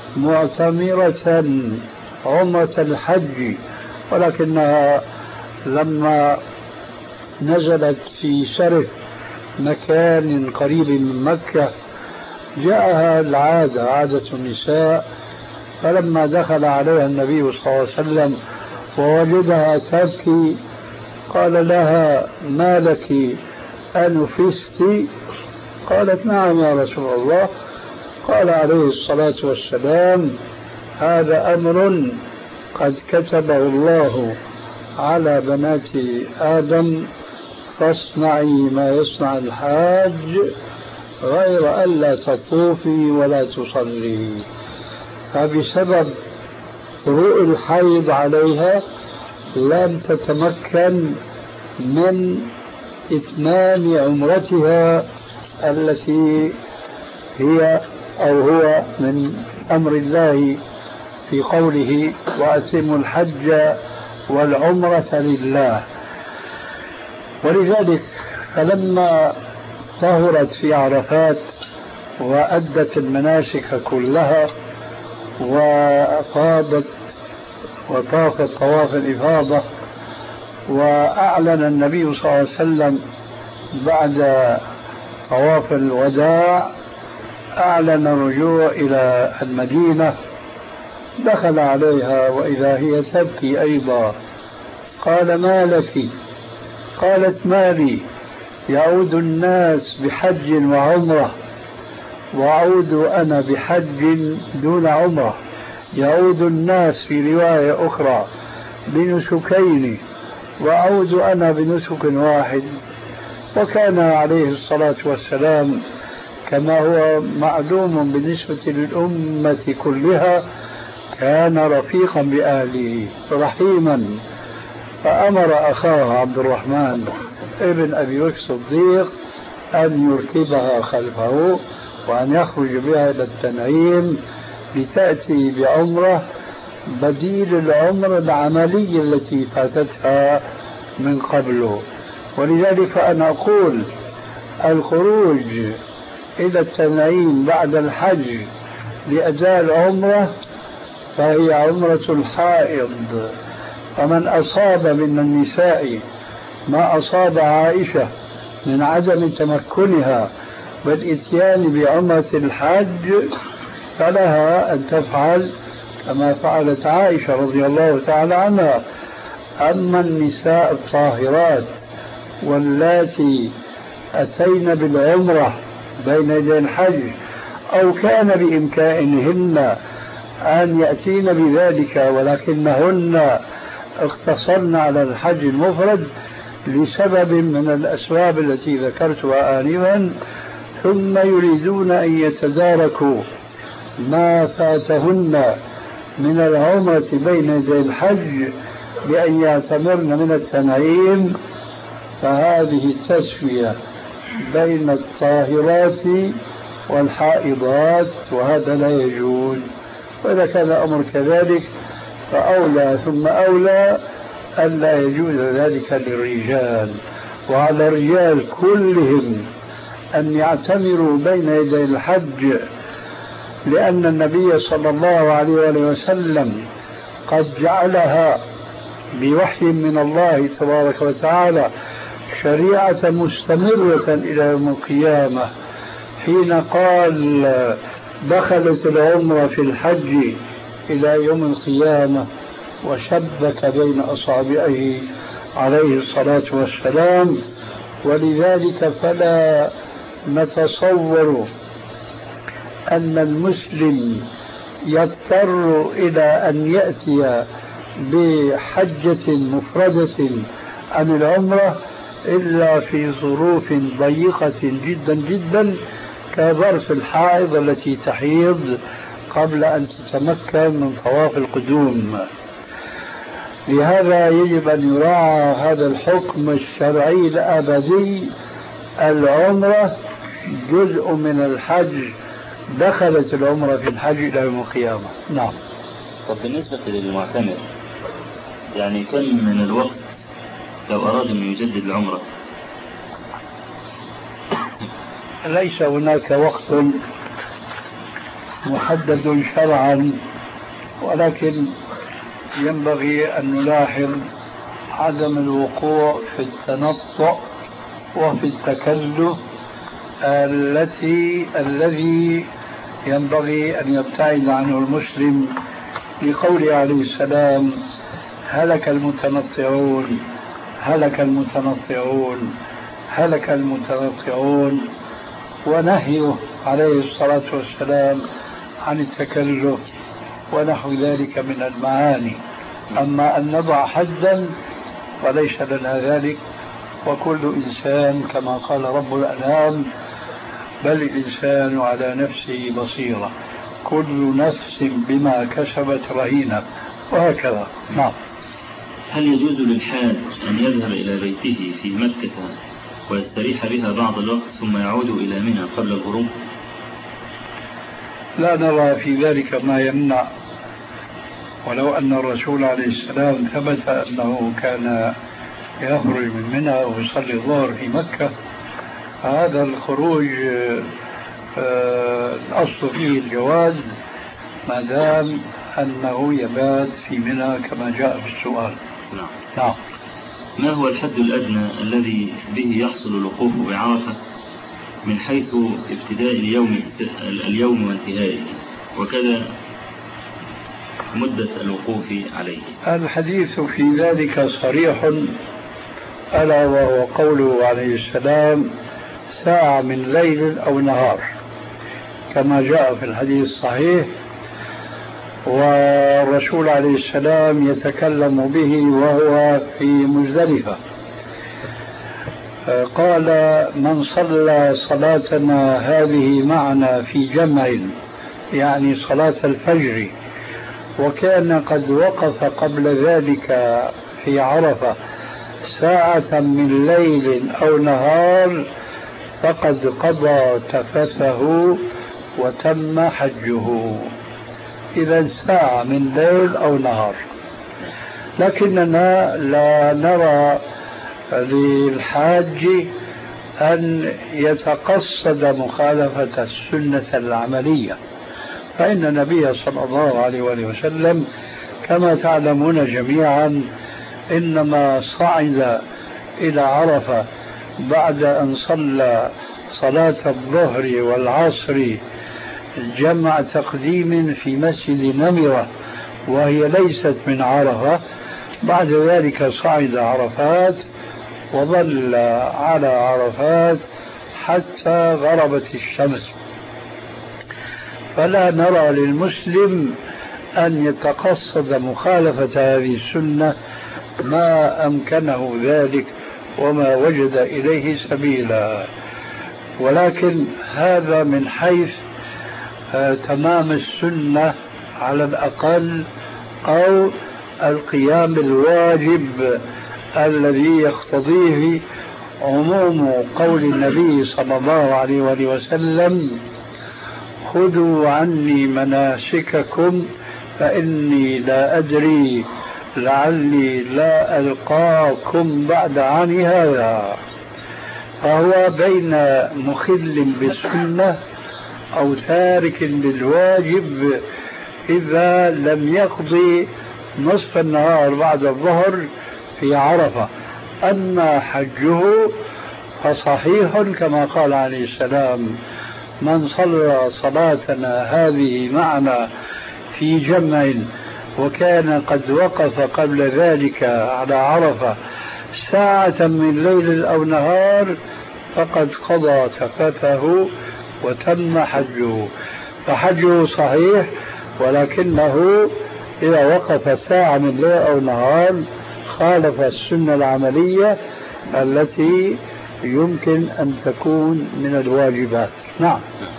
معتمرة عمرة الحج، ولكنها لما نزلت في سرف مكان قريب من مكة جاءها العادة عادة النساء، فلما دخل عليها النبي صلى الله عليه وسلم ووجدها تبكي قال لها: ما لك أنفست؟ قالت: نعم يا رسول الله. قال عليه الصلاة والسلام: هذا أمر قد كتبه الله على بنات آدم، فاصنعي ما يصنع الحاج غير ألا تطوفي ولا تصلي. فبسبب طروء الحيض عليها لم تتمكن من إتمام عمرتها التي هي أو هو من أمر الله في قوله وأتموا الحج والعمرة لله. ولذلك فلما طهرت في عرفات وأدت المناسك كلها وأفاضت وطافت طواف الإفاضة، وأعلن النبي صلى الله عليه وسلم بعد طواف الوداع أعلن الرجوع إلى المدينة، دخل عليها وإذا هي تبكي أيضا. قال ما لك؟ قالت ما لي؟ يعود الناس بحج وعمرة وأعود أنا بحج دون عمرة، يعود الناس في رواية أخرى بنسكين وأعود أنا بنسك واحد. وكان عليه الصلاة والسلام كما هو معلوم بالنسبة للأمة كلها كان رفيقا بأهله رحيما، فأمر أخاه عبد الرحمن ابن أبي بكر الصديق أن يركبها خلفه وأن يخرج بها إلى التنعيم لتأتي بعمرة بديل العمرة العملية التي فاتتها من قبله. ولذلك فأنا أقول الخروج إلى التنعيم بعد الحج لأداء العمرة فهي عمرة الحائض. ومن أصاب من النساء ما أصاب عائشة من عدم تمكنها بالإتيان بعمرة الحج فلها أن تفعل كما فعلت عائشة رضي الله تعالى عنها. أما النساء الطاهرات واللاتي أتين بالعمرة بين يدي الحج أو كان بإمكانهن أن يأتين بذلك ولكنهن اقتصرن على الحج المفرد لسبب من الأسباب التي ذكرتها آنفا، ثم يريدون أن يتداركوا ما فاتهن من العمرة بين يدي الحج بأن يعتمرن من التنعيم، فهذه التسوية بين الطاهرات والحائضات وهذا لا يجوز. وإذا كان الأمر كذلك فأولى ثم أولى ألا يجوز ذلك للرجال. وعلى الرجال كلهم أن يعتمروا بين يدي الحج، لأن النبي صلى الله عليه وسلم قد جعلها بوحي من الله تبارك وتعالى شريعة مستمرة إلى يوم القيامة، حين قال دخلت العمرة في الحج إلى يوم القيامة وشبك بين أصابعه عليه الصلاة والسلام. ولذلك فلا نتصور أن المسلم يضطر إلى أن يأتي بحجة مفردة عن العمرة إلا في ظروف ضيقة جدا جدا كظرف الحائض التي تحيض قبل أن تتمكن من طواف القدوم. لهذا يجب أن يراعى هذا الحكم الشرعي الأبدي. العمرة جزء من الحج، دخلت العمرة في الحج إلى يوم القيامة. نعم. طب بالنسبة للمعتمر يعني كم من الوقت لو أراد أن يجدد العمرة؟ ليس هناك وقت محدد شرعا، ولكن ينبغي أن نلاحظ عدم الوقوع في التنطع وفي التكلف التي الذي ينبغي أن يبتعد عنه المسلم، لقوله عليه السلام هلك المتنطعون هلك المتنطعون هلك المتنطعون، ونهيه عليه الصلاة والسلام عن التكلف ونحو ذلك من المعاني. أما أن نضع حدا فليس لنا ذلك، وكل إنسان كما قال رب الأنعام بل الإنسان على نفسه بصيرة، كل نفس بما كسبت رهينة، وهكذا. نعم. هل يجوز للحاج أن يذهب إلى بيته في مكة ويستريح بها بعض الوقت ثم يعود إلى منى قبل الغروب؟ لا نرى في ذلك ما يمنع، ولو أن الرسول عليه السلام ثبت أنه كان يخرج من منى ويصلي الظهر في مكة، هذا الخروج الأصل فيه الجواز ما دام أنه يبات في منى كما جاء في السؤال. نعم. نعم. ما هو الحد الأدنى الذي به يحصل الوقوف بعرفة من حيث ابتداء اليوم اليوم وانتهائه، وكذا مدة الوقوف عليه؟ الحديث في ذلك صريح، ألا وهو قوله عليه السلام ساعة من ليل أو نهار كما جاء في الحديث الصحيح، والرسول عليه السلام يتكلم به وهو في مزدلفة، قال من صلى صلاتنا هذه معنا في جمع، يعني صلاة الفجر، وكان قد وقف قبل ذلك في عرفة ساعة من ليل أو نهار فقد قضى تفثه وتم حجه. إذا ساعة من ليل أو نهار، لكننا لا نرى للحاج أن يتقصد مخالفة السنة العملية، فإن النبي صلى الله عليه وآله وسلم كما تعلمون جميعا إنما صعد إلى عرفة بعد أن صلى صلاة الظهر والعصر جمع تقديم في مسجد نمرة وهي ليست من عرفة، بعد ذلك صعد عرفات وظل على عرفات حتى غربت الشمس. فلا نرى للمسلم أن يتقصد مخالفة هذه السنة ما أمكنه ذلك وما وجد إليه سبيلا، ولكن هذا من حيث آه تمام السنة على الأقل، أو القيام الواجب الذي يقتضيه عموم قول النبي صلى الله عليه وآله وسلم خذوا عني مناسككم فإني لا أدري لعلي لا ألقاكم بعد عام هذا. فهو بين مخل بالسنة أو تارك للواجب إذا لم يقضي نصف النهار بعد الظهر في عرفة. أما حجه فصحيح كما قال عليه السلام من صلى صلاتنا هذه معنا في جمع وكان قد وقف قبل ذلك على عرفة ساعة من ليل أو نهار فقد قضى تفثه وتم حجه. فحجه صحيح، ولكنه إذا وقف ساعة من ليل أو نهار خالف السنة العملية التي يمكن أن تكون من الواجبات. نعم.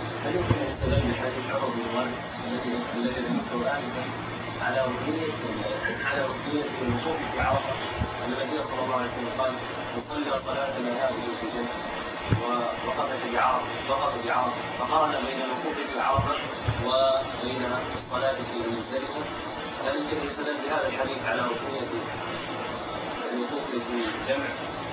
على ركنية على ركنية الوقوف في عرفة أن النبي صلى الله عليه وسلم قال وصلى صلاتنا هذه في جنة ووقف في عرفة وقف في عرفة فقارن بين الوقوف في عرفة وبين الصلاة في مزدلفة. هل يمكن الاستدلال بهذا الحديث على ركنية الوقوف في جمع؟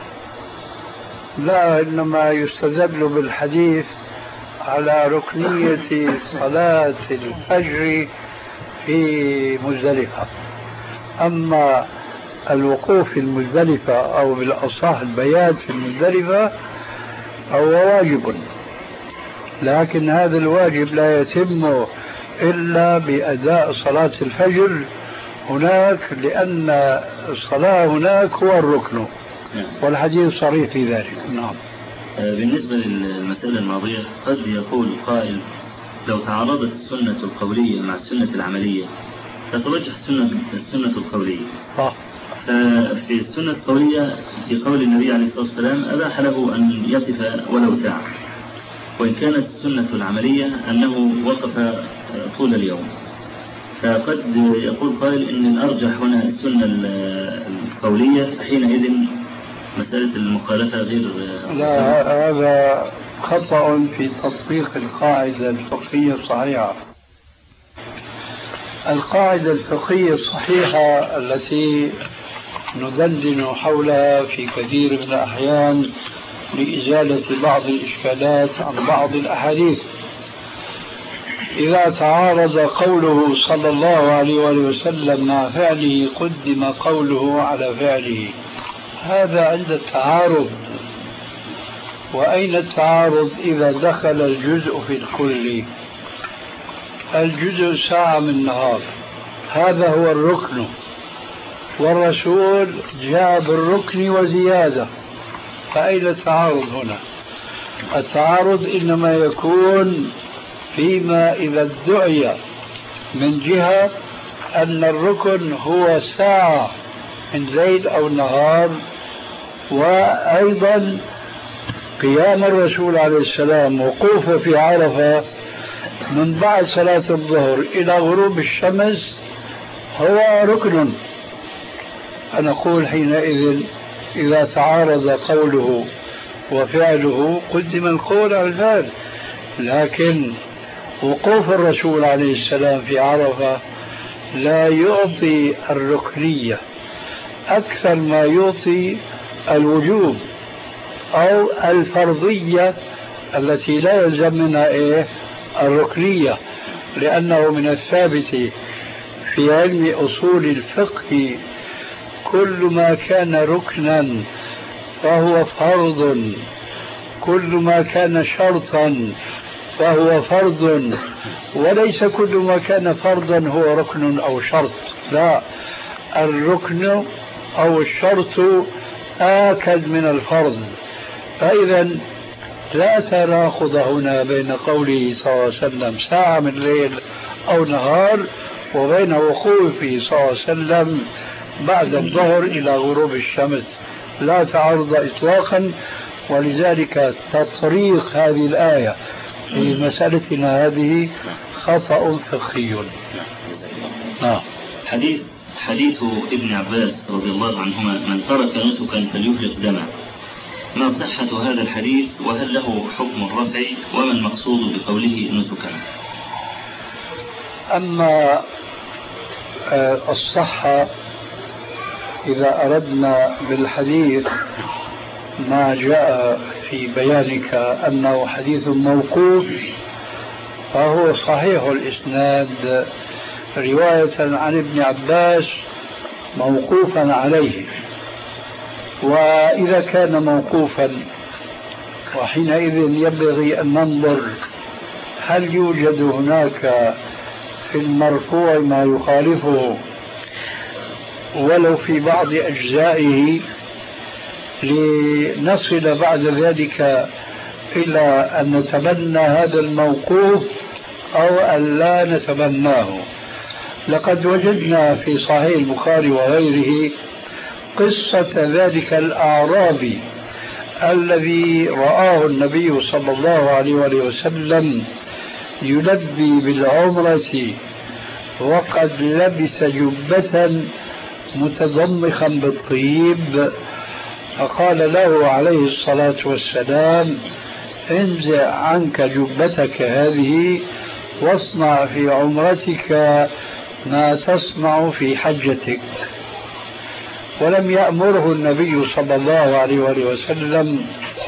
لا، إنما يستدل بالحديث على ركنية صلاة الفجر في مزدلفة. أما الوقوف في المزدلفة أو بالأصح البيات في المزدلفة هو واجب، لكن هذا الواجب لا يتم إلا بأداء صلاة الفجر هناك، لأن الصلاة هناك هو الركن، والحديث صريح في ذلك. نعم. بالنسبة للمسألة الماضية قد يقول قائل لو تعارضت السنة القولية مع السنة العملية فترجح السنة السنة القولية. صح. ففي السنة القولية في قول النبي عليه الصلاة والسلام أباح له أن يقف ولو ساعة، وإن كانت السنة العملية أنه وقف طول اليوم. فقد يقول قائل إن الأرجح هنا السنة القولية، حينئذ مسألة المخالفة غير. لا، هذا خطأ في تطبيق القاعدة الفقهية الصحيحة. القاعدة الفقهية الصحيحة التي ندندن حولها في كثير من الأحيان لإزالة بعض الإشكالات عن بعض الأحاديث: إذا تعارض قوله صلى الله عليه وسلم مع فعله قدم قوله على فعله. هذا عند التعارض. وأين التعارض؟ إذا دخل الجزء في الكل. الجزء ساعة من النهار، هذا هو الركن، والرسول جاء بالركن وزيادة، فأين التعارض هنا؟ التعارض إنما يكون فيما إذا ادعي من جهة أن الركن هو ساعة من ليل أو نهار، وأيضا قيام الرسول عليه السلام وقوفه في عرفة من بعد صلاة الظهر إلى غروب الشمس هو ركن. فنقول حينئذ إذا تعارض قوله وفعله قدم القول على الفعل. لكن وقوف الرسول عليه السلام في عرفة لا يعطي الركنية أكثر ما يعطي الوجوب أو الفرضية التي لا يلزم منها إيه؟ الركنية، لأنه من الثابت في علم أصول الفقه كل ما كان ركنا فهو فرض، كل ما كان شرطا فهو فرض، وليس كل ما كان فرضا هو ركن أو شرط. لا، الركن أو الشرط آكد من الفرض. فإذا لا تناقض هنا بين قوله صلى الله عليه وسلم ساعة من ليل أو نهار وبين وقوفه صلى الله عليه وسلم بعد الظهر إلى غروب الشمس، لا تعارض إطلاقا. ولذلك تطريق هذه الآية في مسألتنا هذه خطأ فقهي. نعم. حديث حديث ابن عباس رضي الله عنهما: من ترك نسكا فليفرق دمه. ما صحة هذا الحديث، وهل له حكم الرفع، وما المقصود بقوله نسكا؟ أما الصحة، إذا أردنا بالحديث ما جاء في بيانك أنه حديث موقوف فهو صحيح الإسناد رواية عن ابن عباس موقوفا عليه. وإذا كان موقوفا وحينئذ ينبغي أن ننظر هل يوجد هناك في المرفوع ما يخالفه ولو في بعض أجزائه، لنصل بعد ذلك إلى أن نتبنى هذا الموقوف أو أن لا نتبناه. لقد وجدنا في صحيح البخاري وغيره قصة ذلك الأعرابي الذي رآه النبي صلى الله عليه وسلم يلبي بالعمرة وقد لبس جبة متضمخا بالطيب، فقال له عليه الصلاة والسلام: انزع عنك جبتك هذه واصنع في عمرتك ما تصنع في حجتك. ولم يأمره النبي صلى الله عليه وسلم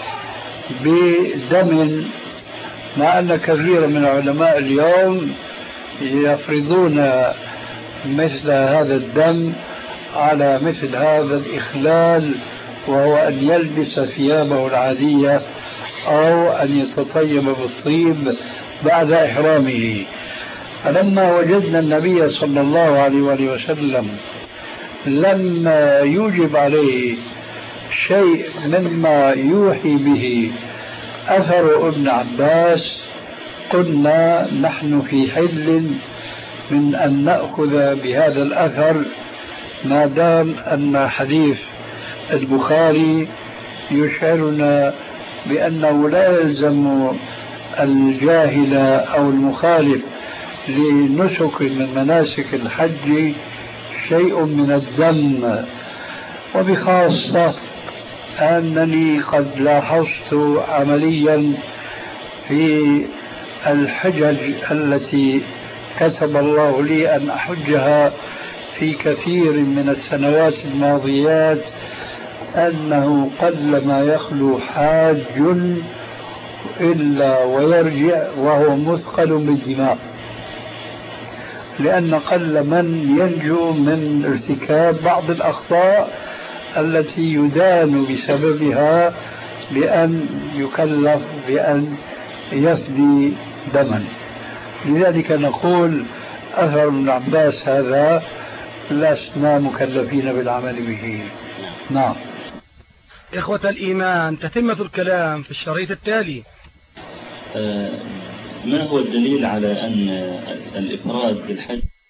بدم، مع أن كثير من علماء اليوم يفرضون مثل هذا الدم على مثل هذا الإخلال، وهو أن يلبس ثيابه العادية أو أن يتطيب بالطيب بعد إحرامه. فلما وجدنا النبي صلى الله عليه وسلم لم يوجب عليه شيء مما يوحي به أثر ابن عباس، قلنا نحن في حل من أن نأخذ بهذا الأثر ما دام أن حديث البخاري يشعرنا بأنه لا يلزم الجاهل أو المخالف لنسك من مناسك الحج شيء من الذم، وبخاصة أنني قد لاحظت عمليا في الحجج التي كتب الله لي أن أحجها في كثير من السنوات الماضيات أنه قلما يخلو حاج إلا ويرجع وهو مثقل بالدماء، لأن قل من ينجو من ارتكاب بعض الأخطاء التي يدان بسببها بأن يكلف بأن يفدي دما. لذلك نقول أثر ابن عباس هذا لسنا مكلفين بالعمل به. نعم. إخوة الإيمان، تتمة الكلام في الشريط التالي. ما هو الدليل على أن الإفراد بالحج